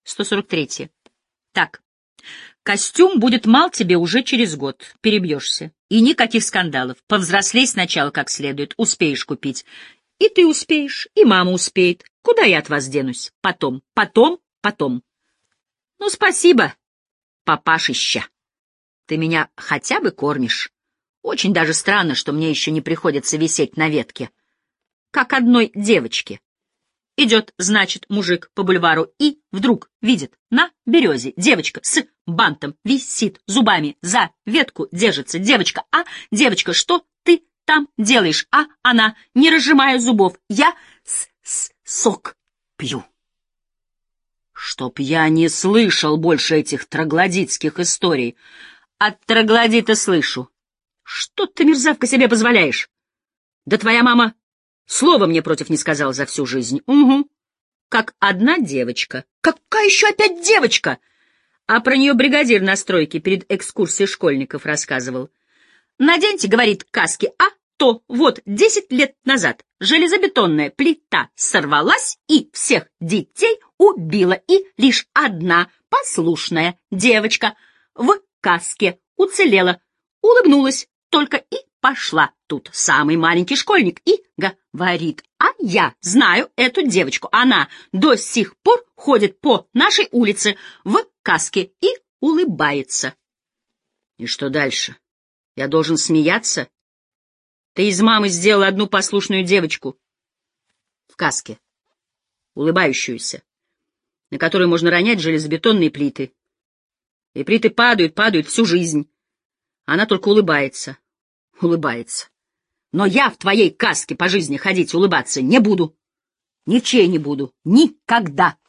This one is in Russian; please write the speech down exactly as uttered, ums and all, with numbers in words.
сто сорок три. Так. Костюм будет мал тебе уже через год. Перебьешься. И никаких скандалов. Повзрослей сначала как следует. Успеешь купить. И ты успеешь, и мама успеет. Куда я от вас денусь? Потом, потом, потом. Ну, спасибо, папашища. Ты меня хотя бы кормишь. Очень даже странно, что мне еще не приходится висеть на ветке. Как одной девочке. Идет, значит, мужик по бульвару и вдруг видит на березе девочка с бантом висит, зубами за ветку держится. Девочка, а, девочка, что ты там делаешь? А она, не разжимая зубов, я с -с сок пью. Чтоб я не слышал больше этих троглодитских историй. От троглодита слышу. Что ты, мерзавка, себе позволяешь? Да твоя мама слова мне против не сказала за всю жизнь. Угу. Как одна девочка. Какая еще опять девочка? А про нее бригадир на стройке перед экскурсией школьников рассказывал. Наденьте, говорит, каски, а то вот десять лет назад железобетонная плита сорвалась и всех детей убила, и лишь одна послушная девочка в каске уцелела, улыбнулась только и пошла. Тут самый маленький школьник и говорит, а я знаю эту девочку, она до сих пор ходит по нашей улице в каске и улыбается. И что дальше? Я должен смеяться? Ты из мамы сделала одну послушную девочку в каске, улыбающуюся, на которой можно ронять железобетонные плиты. И плиты падают, падают всю жизнь. Она только улыбается, улыбается. Но я в твоей каске по жизни ходить, улыбаться не буду. Ни в чьей не буду. Никогда.